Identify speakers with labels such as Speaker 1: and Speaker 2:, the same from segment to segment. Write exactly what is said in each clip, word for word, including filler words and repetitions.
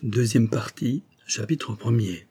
Speaker 1: Deuxième partie, chapitre premier.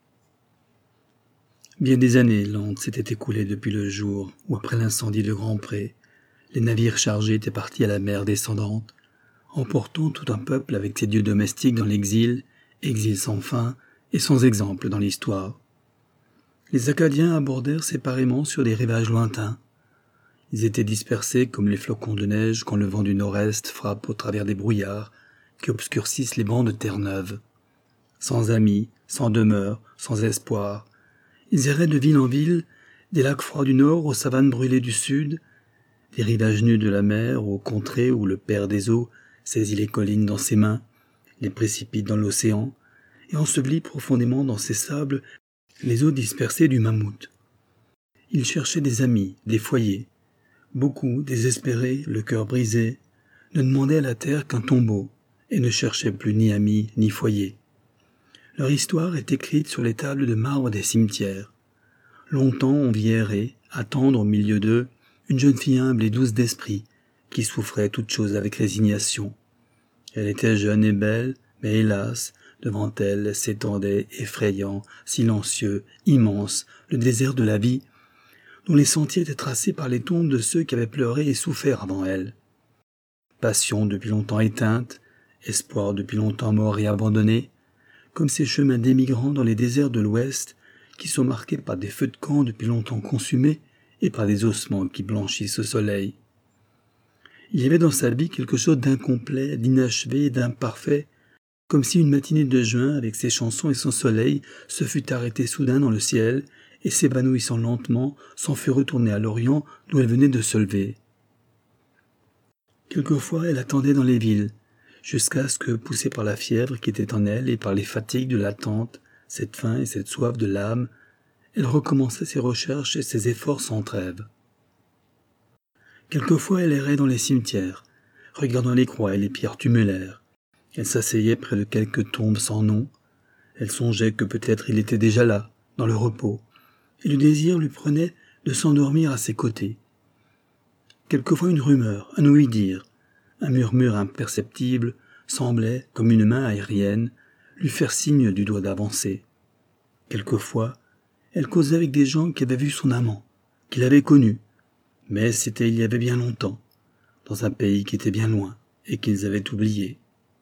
Speaker 1: Bien des années lentes s'étaient écoulées depuis le jour où, après l'incendie de Grand-Pré, les navires chargés étaient partis à la mer descendante, emportant tout un peuple avec ses dieux domestiques dans l'exil, exil sans fin et sans exemple dans l'histoire. Les Acadiens abordèrent séparément sur des rivages lointains. Ils étaient dispersés comme les flocons de neige quand le vent du nord-est frappe au travers des brouillards qui obscurcissent les bancs de Terre-Neuve. Sans amis, sans demeure, sans espoir, ils erraient de ville en ville, des lacs froids du nord aux savanes brûlées du sud, des rivages nus de la mer aux contrées où le père des eaux saisit les collines dans ses mains, les précipite dans l'océan, et ensevelit profondément dans ses sables les eaux dispersées du mammouth. Ils cherchaient des amis, des foyers. Beaucoup, désespérés, le cœur brisé, ne demandaient à la terre qu'un tombeau, et ne cherchaient plus ni amis ni foyers. Leur histoire est écrite sur les tables de marbre des cimetières. Longtemps on vit errer, attendre au milieu d'eux, une jeune fille humble et douce d'esprit, qui souffrait toutes choses avec résignation. Elle était jeune et belle, mais hélas, devant elle s'étendait effrayant, silencieux, immense, le désert de la vie, dont les sentiers étaient tracés par les tombes de ceux qui avaient pleuré et souffert avant elle. Passion depuis longtemps éteinte, espoir depuis longtemps mort et abandonné, comme ces chemins d'émigrants dans les déserts de l'Ouest, qui sont marqués par des feux de camp depuis longtemps consumés et par des ossements qui blanchissent au soleil. Il y avait dans sa vie quelque chose d'incomplet, d'inachevé, d'imparfait, comme si une matinée de juin, avec ses chansons et son soleil, se fût arrêtée soudain dans le ciel, et s'évanouissant lentement, s'en fût retournée à l'Orient d'où elle venait de se lever. Quelquefois, elle attendait dans les villes, jusqu'à ce que, poussée par la fièvre qui était en elle et par les fatigues de l'attente, cette faim et cette soif de l'âme, elle recommençait ses recherches et ses efforts sans trêve. Quelquefois, elle errait dans les cimetières, regardant les croix et les pierres tumulaires. Elle s'asseyait près de quelques tombes sans nom. Elle songeait que peut-être il était déjà là, dans le repos, et le désir lui prenait de s'endormir à ses côtés. Quelquefois une rumeur, un ouï-dire, un murmure imperceptible semblait, comme une main aérienne, lui faire signe du doigt d'avancer. Quelquefois, elle causait avec des gens qui avaient vu son amant, qui l'avaient connu, mais c'était il y avait bien longtemps, dans un pays qui était bien loin et qu'ils avaient oublié.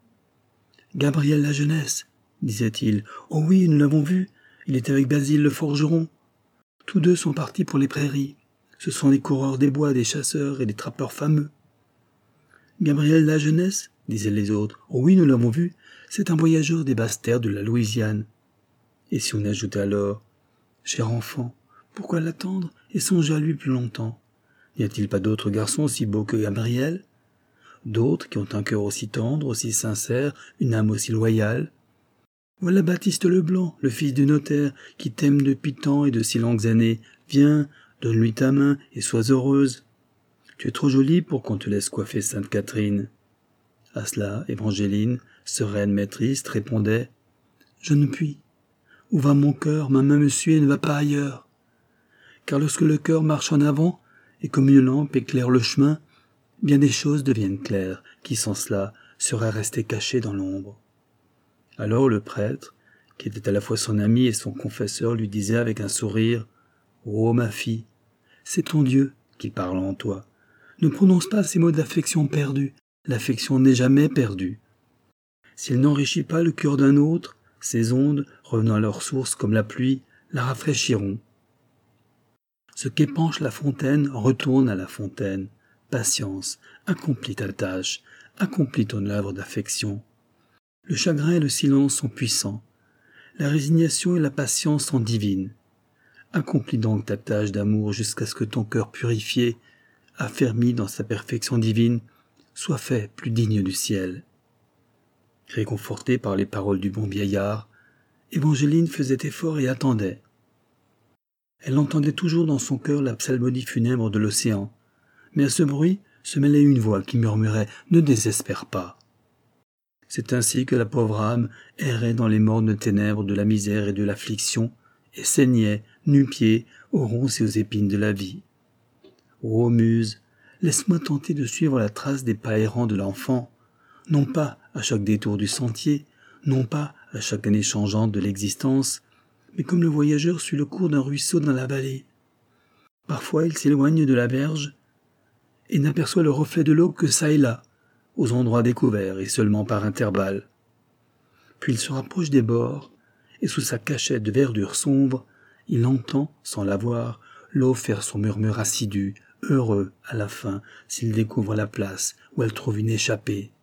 Speaker 1: « Gabriel la jeunesse, disait-il. « Oh oui, nous l'avons vu, il est avec Basile le forgeron. Tous deux sont partis pour les prairies. Ce sont les coureurs des bois, des chasseurs et des trappeurs fameux. »« Gabriel la jeunesse, disaient les autres. « Oh oui, nous l'avons vu, c'est un voyageur des basses terres de la Louisiane. » Et si on ajoutait alors, « Cher enfant, pourquoi l'attendre et songer à lui plus longtemps? N'y a-t-il pas d'autres garçons aussi beaux que Gabriel? D'autres qui ont un cœur aussi tendre, aussi sincère, une âme aussi loyale? Voilà Baptiste Leblanc, le fils du notaire, qui t'aime depuis tant et de si longues années. Viens, donne-lui ta main et sois heureuse. Tu es trop jolie pour qu'on te laisse coiffer Sainte Catherine. » À cela, Évangéline, sereine mais triste, répondait « Je ne puis. Où va mon cœur, ma main me suit et ne va pas ailleurs. Car lorsque le cœur marche en avant, et comme une lampe éclaire le chemin, bien des choses deviennent claires, qui sans cela seraient restées cachées dans l'ombre. » Alors le prêtre, qui était à la fois son ami et son confesseur, lui disait avec un sourire « Oh ma fille, c'est ton Dieu qui parle en toi. Ne prononce pas ces mots d'affection perdue, l'affection n'est jamais perdue. S'il n'enrichit pas le cœur d'un autre, ces ondes, revenant à leur source comme la pluie, la rafraîchiront. Ce qu'épanche la fontaine retourne à la fontaine. Patience, accomplis ta tâche, accomplis ton œuvre d'affection. Le chagrin et le silence sont puissants. La résignation et la patience sont divines. Accomplis donc ta tâche d'amour jusqu'à ce que ton cœur purifié, affermi dans sa perfection divine, soit fait plus digne du ciel. » Réconfortée par les paroles du bon vieillard, Évangéline faisait effort et attendait. Elle entendait toujours dans son cœur la psalmodie funèbre de l'océan, mais à ce bruit se mêlait une voix qui murmurait « Ne désespère pas ». C'est ainsi que la pauvre âme errait dans les mornes ténèbres de la misère et de l'affliction et saignait, nu-pieds, aux ronces et aux épines de la vie. Ô muse, laisse-moi tenter de suivre la trace des pas errants de l'enfant, non pas à chaque détour du sentier, non pas à chaque année changeante de l'existence, mais comme le voyageur suit le cours d'un ruisseau dans la vallée. Parfois il s'éloigne de la berge et n'aperçoit le reflet de l'eau que çà et là, aux endroits découverts et seulement par intervalles. Puis il se rapproche des bords, et sous sa cachette de verdure sombre, il entend, sans la voir, l'eau faire son murmure assidu, heureux, à la fin, s'il découvre la place où elle trouve une échappée.